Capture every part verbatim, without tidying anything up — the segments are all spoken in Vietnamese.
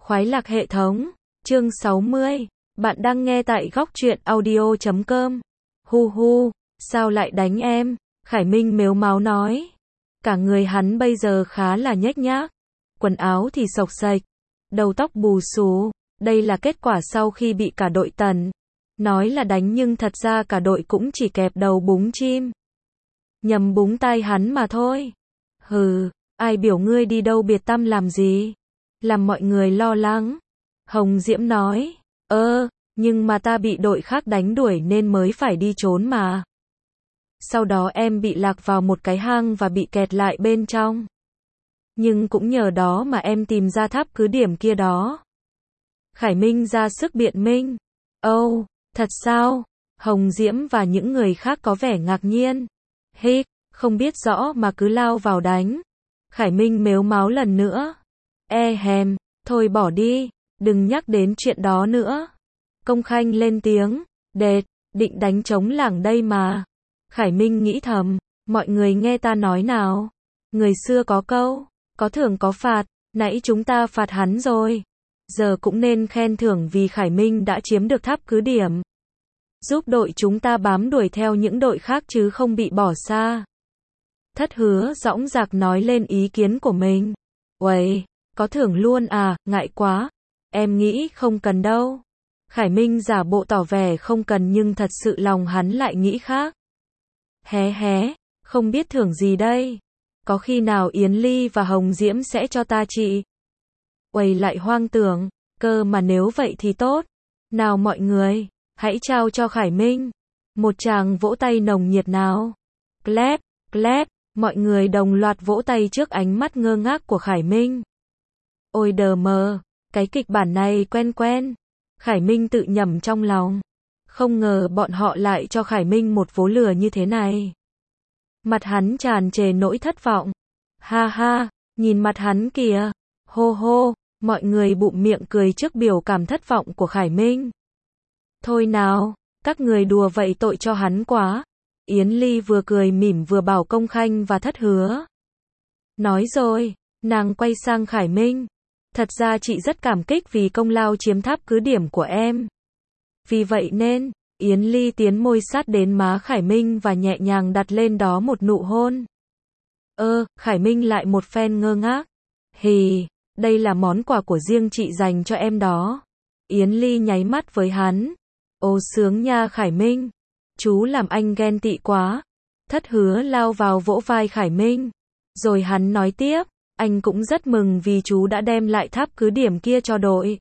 Khoái lạc hệ thống, chương sáu mươi, bạn đang nghe tại góc truyện audio chấm com. Hu hu, sao lại đánh em? Khải Minh mếu máo nói. Cả người hắn bây giờ khá là nhếch nhác, quần áo thì xộc xệch, đầu tóc bù xù, đây là kết quả sau khi bị cả đội Tần nói là đánh, nhưng thật ra cả đội cũng chỉ kẹp đầu búng chim, nhầm búng tai hắn mà thôi. Hừ, ai biểu ngươi đi đâu biệt tăm làm gì? Làm mọi người lo lắng. Hồng Diễm nói, ơ, nhưng mà ta bị đội khác đánh đuổi nên mới phải đi trốn mà. Sau đó em bị lạc vào một cái hang và bị kẹt lại bên trong. Nhưng cũng nhờ đó mà em tìm ra tháp cứ điểm kia đó. Khải Minh ra sức biện minh. Ồ, oh, thật sao? Hồng Diễm và những người khác có vẻ ngạc nhiên. Hít, không biết rõ mà cứ lao vào đánh. Khải Minh mếu máo lần nữa. E hèm, thôi bỏ đi, đừng nhắc đến chuyện đó nữa. Công Khanh lên tiếng, đệt, định đánh trống lảng đây mà. Khải Minh nghĩ thầm, mọi người nghe ta nói nào. Người xưa có câu, có thưởng có phạt, nãy chúng ta phạt hắn rồi. Giờ cũng nên khen thưởng vì Khải Minh đã chiếm được tháp cứ điểm. Giúp đội chúng ta bám đuổi theo những đội khác chứ không bị bỏ xa. Thất Hứa dõng dạc nói lên ý kiến của mình. Uầy, có thưởng luôn à, ngại quá. Em nghĩ không cần đâu. Khải Minh giả bộ tỏ vẻ không cần nhưng thật sự lòng hắn lại nghĩ khác. Hé hé, không biết thưởng gì đây. Có khi nào Yến Ly và Hồng Diễm sẽ cho ta chị? Uầy lại hoang tưởng, cơ mà nếu vậy thì tốt. Nào mọi người, hãy trao cho Khải Minh một tràng vỗ tay nồng nhiệt nào. Clap, clap, mọi người đồng loạt vỗ tay trước ánh mắt ngơ ngác của Khải Minh. Ôi đờ mờ, cái kịch bản này quen quen. Khải Minh tự nhẩm trong lòng. Không ngờ bọn họ lại cho Khải Minh một vố lừa như thế này. Mặt hắn tràn trề nỗi thất vọng. Ha ha, nhìn mặt hắn kìa. Hô hô, mọi người bụm miệng cười trước biểu cảm thất vọng của Khải Minh. Thôi nào, các người đùa vậy tội cho hắn quá. Yến Ly vừa cười mỉm vừa bảo Công Khanh và Thất Hứa. Nói rồi, nàng quay sang Khải Minh. Thật ra chị rất cảm kích vì công lao chiếm tháp cứ điểm của em. Vì vậy nên, Yến Ly tiến môi sát đến má Khải Minh và nhẹ nhàng đặt lên đó một nụ hôn. Ơ, Khải Minh lại một phen ngơ ngác. Hì, đây là món quà của riêng chị dành cho em đó. Yến Ly nháy mắt với hắn. Ô sướng nha Khải Minh. Chú làm anh ghen tị quá. Thất Hứa lao vào vỗ vai Khải Minh. Rồi hắn nói tiếp, anh cũng rất mừng vì chú đã đem lại tháp cứ điểm kia cho đội.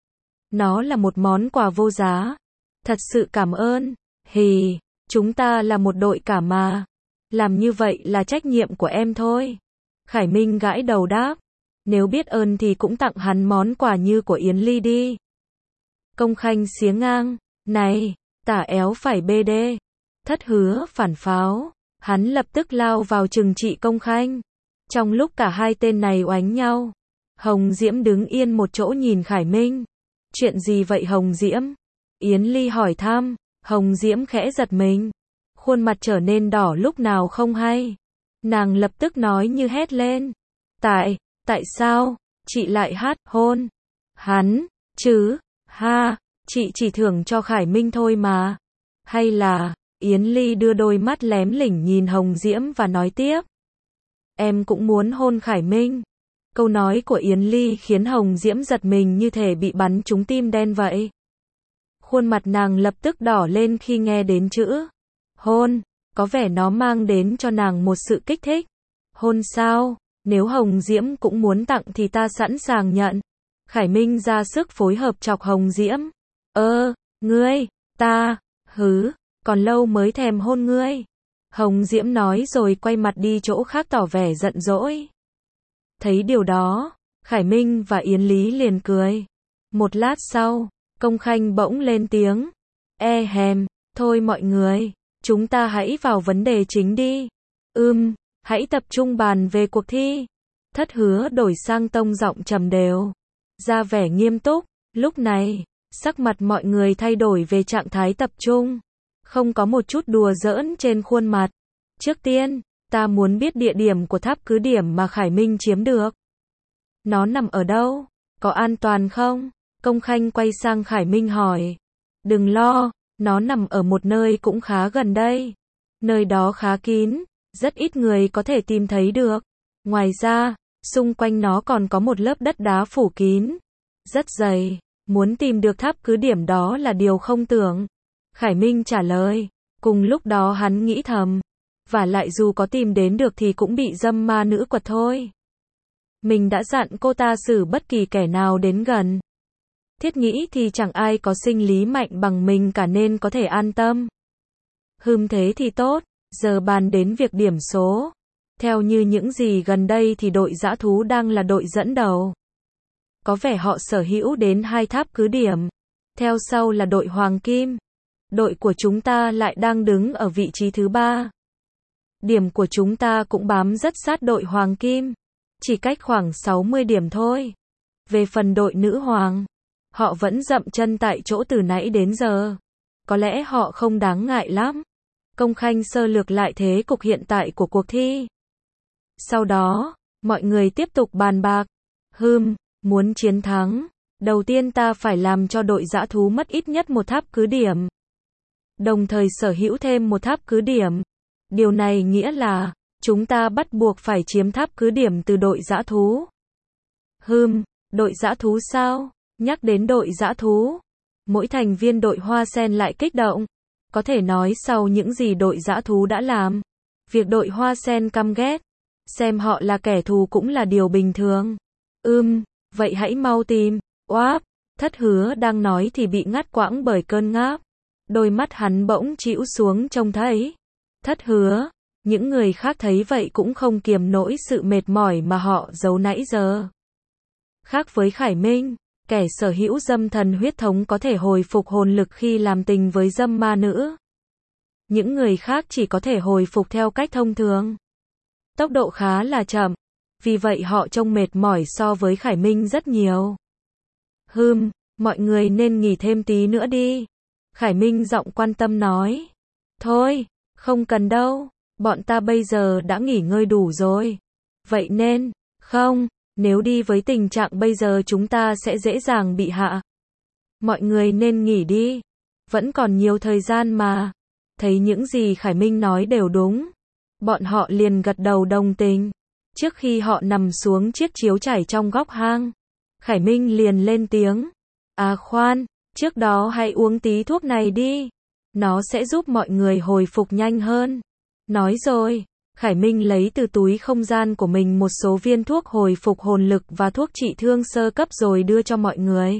Nó là một món quà vô giá. Thật sự cảm ơn. Hì, chúng ta là một đội cả mà. Làm như vậy là trách nhiệm của em thôi. Khải Minh gãi đầu đáp. Nếu biết ơn thì cũng tặng hắn món quà như của Yến Ly đi. Công Khanh xía ngang. Này, tả éo phải bê đê. Thất Hứa phản pháo. Hắn lập tức lao vào trừng trị Công Khanh. Trong lúc cả hai tên này oánh nhau, Hồng Diễm đứng yên một chỗ nhìn Khải Minh. Chuyện gì vậy Hồng Diễm? Yến Ly hỏi thăm. Hồng Diễm khẽ giật mình. Khuôn mặt trở nên đỏ lúc nào không hay. Nàng lập tức nói như hét lên. Tại, tại sao, chị lại hát hôn hắn, chứ, ha, chị chỉ thưởng cho Khải Minh thôi mà. Hay là, Yến Ly đưa đôi mắt lém lỉnh nhìn Hồng Diễm và nói tiếp. Em cũng muốn hôn Khải Minh. Câu nói của Yến Ly khiến Hồng Diễm giật mình như thể bị bắn trúng tim đen vậy. Khuôn mặt nàng lập tức đỏ lên khi nghe đến chữ hôn, có vẻ nó mang đến cho nàng một sự kích thích. Hôn sao? Nếu Hồng Diễm cũng muốn tặng thì ta sẵn sàng nhận. Khải Minh ra sức phối hợp chọc Hồng Diễm. Ơ, ngươi, ta, hứ, còn lâu mới thèm hôn ngươi. Hồng Diễm nói rồi quay mặt đi chỗ khác tỏ vẻ giận dỗi. Thấy điều đó, Khải Minh và Yến Lý liền cười. Một lát sau, Công Khanh bỗng lên tiếng. E hèm, thôi mọi người, chúng ta hãy vào vấn đề chính đi. Ừm, hãy tập trung bàn về cuộc thi. Thất Hứa đổi sang tông giọng trầm đều, ra vẻ nghiêm túc. Lúc này, sắc mặt mọi người thay đổi về trạng thái tập trung. Không có một chút đùa giỡn trên khuôn mặt. Trước tiên, ta muốn biết địa điểm của tháp cứ điểm mà Khải Minh chiếm được. Nó nằm ở đâu? Có an toàn không? Công Khanh quay sang Khải Minh hỏi. Đừng lo, nó nằm ở một nơi cũng khá gần đây. Nơi đó khá kín, rất ít người có thể tìm thấy được. Ngoài ra, xung quanh nó còn có một lớp đất đá phủ kín, rất dày. Muốn tìm được tháp cứ điểm đó là điều không tưởng. Khải Minh trả lời. Cùng lúc đó hắn nghĩ thầm. Và lại dù có tìm đến được thì cũng bị dâm ma nữ quật thôi. Mình đã dặn cô ta xử bất kỳ kẻ nào đến gần. Thiết nghĩ thì chẳng ai có sinh lý mạnh bằng mình cả nên có thể an tâm. Hừm thế thì tốt, giờ bàn đến việc điểm số. Theo như những gì gần đây thì đội dã thú đang là đội dẫn đầu. Có vẻ họ sở hữu đến hai tháp cứ điểm. Theo sau là đội Hoàng Kim. Đội của chúng ta lại đang đứng ở vị trí thứ ba. Điểm của chúng ta cũng bám rất sát đội Hoàng Kim. Chỉ cách khoảng sáu mươi điểm thôi. Về phần đội Nữ Hoàng, họ vẫn dậm chân tại chỗ từ nãy đến giờ. Có lẽ họ không đáng ngại lắm. Công Khanh sơ lược lại thế cục hiện tại của cuộc thi. Sau đó, mọi người tiếp tục bàn bạc. Hừm, muốn chiến thắng, đầu tiên ta phải làm cho đội dã thú mất ít nhất một tháp cứ điểm. Đồng thời sở hữu thêm một tháp cứ điểm. Điều này nghĩa là, chúng ta bắt buộc phải chiếm tháp cứ điểm từ đội dã thú. Hừm, đội dã thú sao? Nhắc đến đội dã thú, mỗi thành viên đội Hoa Sen lại kích động. Có thể nói sau những gì đội dã thú đã làm, việc đội Hoa Sen căm ghét, xem họ là kẻ thù cũng là điều bình thường. Ừm, vậy hãy mau tìm. Oáp, Thất Hứa đang nói thì bị ngắt quãng bởi cơn ngáp. Đôi mắt hắn bỗng trĩu xuống trông thấy. Thất Hứa, những người khác thấy vậy cũng không kiềm nổi sự mệt mỏi mà họ giấu nãy giờ. Khác với Khải Minh, kẻ sở hữu dâm thần huyết thống có thể hồi phục hồn lực khi làm tình với dâm ma nữ. Những người khác chỉ có thể hồi phục theo cách thông thường. Tốc độ khá là chậm, vì vậy họ trông mệt mỏi so với Khải Minh rất nhiều. Hừm, mọi người nên nghỉ thêm tí nữa đi. Khải Minh giọng quan tâm nói. Thôi, không cần đâu, bọn ta bây giờ đã nghỉ ngơi đủ rồi. Vậy nên, không, nếu đi với tình trạng bây giờ chúng ta sẽ dễ dàng bị hạ. Mọi người nên nghỉ đi, vẫn còn nhiều thời gian mà. Thấy những gì Khải Minh nói đều đúng. Bọn họ liền gật đầu đồng tình. Trước khi họ nằm xuống chiếc chiếu trải trong góc hang, Khải Minh liền lên tiếng. À khoan, trước đó hãy uống tí thuốc này đi. Nó sẽ giúp mọi người hồi phục nhanh hơn. Nói rồi, Khải Minh lấy từ túi không gian của mình một số viên thuốc hồi phục hồn lực và thuốc trị thương sơ cấp rồi đưa cho mọi người.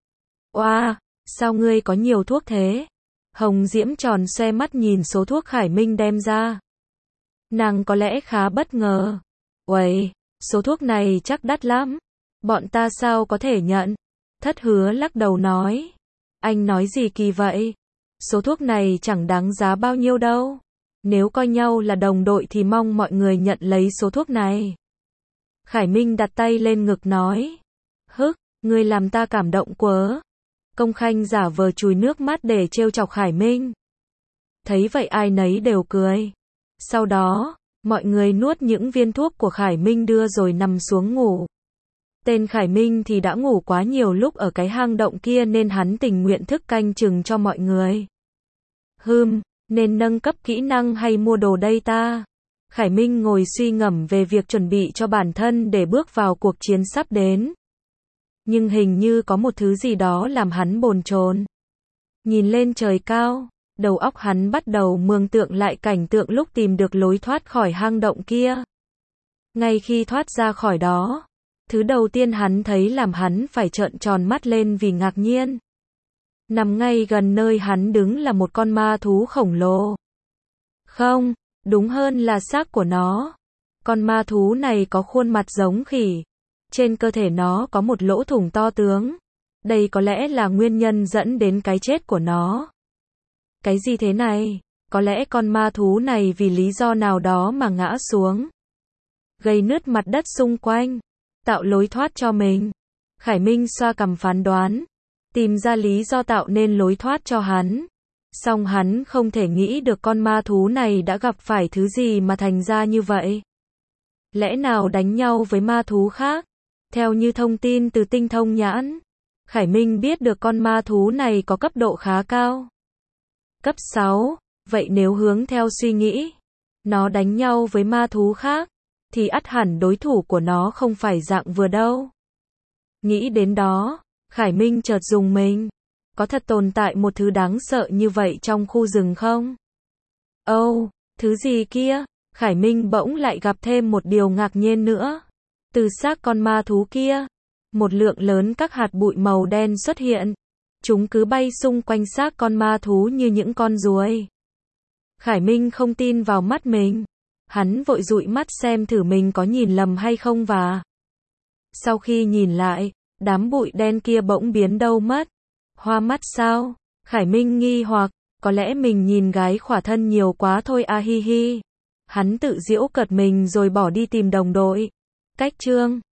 Oa, sao ngươi có nhiều thuốc thế? Hồng Diễm tròn xoe mắt nhìn số thuốc Khải Minh đem ra. Nàng có lẽ khá bất ngờ. Uầy, số thuốc này chắc đắt lắm. Bọn ta sao có thể nhận? Thất Hứa lắc đầu nói. Anh nói gì kỳ vậy? Số thuốc này chẳng đáng giá bao nhiêu đâu. Nếu coi nhau là đồng đội thì mong mọi người nhận lấy số thuốc này. Khải Minh đặt tay lên ngực nói. Hức, ngươi làm ta cảm động quá. Công Khanh giả vờ chùi nước mắt để trêu chọc Khải Minh. Thấy vậy ai nấy đều cười. Sau đó, mọi người nuốt những viên thuốc của Khải Minh đưa rồi nằm xuống ngủ. Tên Khải Minh thì đã ngủ quá nhiều lúc ở cái hang động kia nên hắn tình nguyện thức canh chừng cho mọi người. Hừm, nên nâng cấp kỹ năng hay mua đồ đây ta? Khải Minh ngồi suy ngẫm về việc chuẩn bị cho bản thân để bước vào cuộc chiến sắp đến. Nhưng hình như có một thứ gì đó làm hắn bồn chồn. Nhìn lên trời cao, đầu óc hắn bắt đầu mường tượng lại cảnh tượng lúc tìm được lối thoát khỏi hang động kia. Ngay khi thoát ra khỏi đó, thứ đầu tiên hắn thấy làm hắn phải trợn tròn mắt lên vì ngạc nhiên. Nằm ngay gần nơi hắn đứng là một con ma thú khổng lồ. Không, đúng hơn là xác của nó. Con ma thú này có khuôn mặt giống khỉ. Trên cơ thể nó có một lỗ thủng to tướng. Đây có lẽ là nguyên nhân dẫn đến cái chết của nó. Cái gì thế này? Có lẽ con ma thú này vì lý do nào đó mà ngã xuống, gây nứt mặt đất xung quanh, tạo lối thoát cho mình. Khải Minh xoa cằm phán đoán, tìm ra lý do tạo nên lối thoát cho hắn. Song hắn không thể nghĩ được con ma thú này đã gặp phải thứ gì mà thành ra như vậy. Lẽ nào đánh nhau với ma thú khác? Theo như thông tin từ tinh thông nhãn, Khải Minh biết được con ma thú này có cấp độ khá cao. Cấp sáu, vậy nếu hướng theo suy nghĩ, nó đánh nhau với ma thú khác, thì ắt hẳn đối thủ của nó không phải dạng vừa đâu. Nghĩ đến đó, Khải Minh chợt rùng mình. Có thật tồn tại một thứ đáng sợ như vậy trong khu rừng không? Âu, oh, thứ gì kia? Khải Minh bỗng lại gặp thêm một điều ngạc nhiên nữa. Từ xác con ma thú kia, một lượng lớn các hạt bụi màu đen xuất hiện. Chúng cứ bay xung quanh xác con ma thú như những con ruồi. Khải Minh không tin vào mắt mình. Hắn vội dụi mắt xem thử mình có nhìn lầm hay không và... Sau khi nhìn lại, đám bụi đen kia bỗng biến đâu mất. Hoa mắt sao? Khải Minh nghi hoặc, có lẽ mình nhìn gái khỏa thân nhiều quá thôi a hi hi. Hắn tự giễu cợt mình rồi bỏ đi tìm đồng đội. Cách chương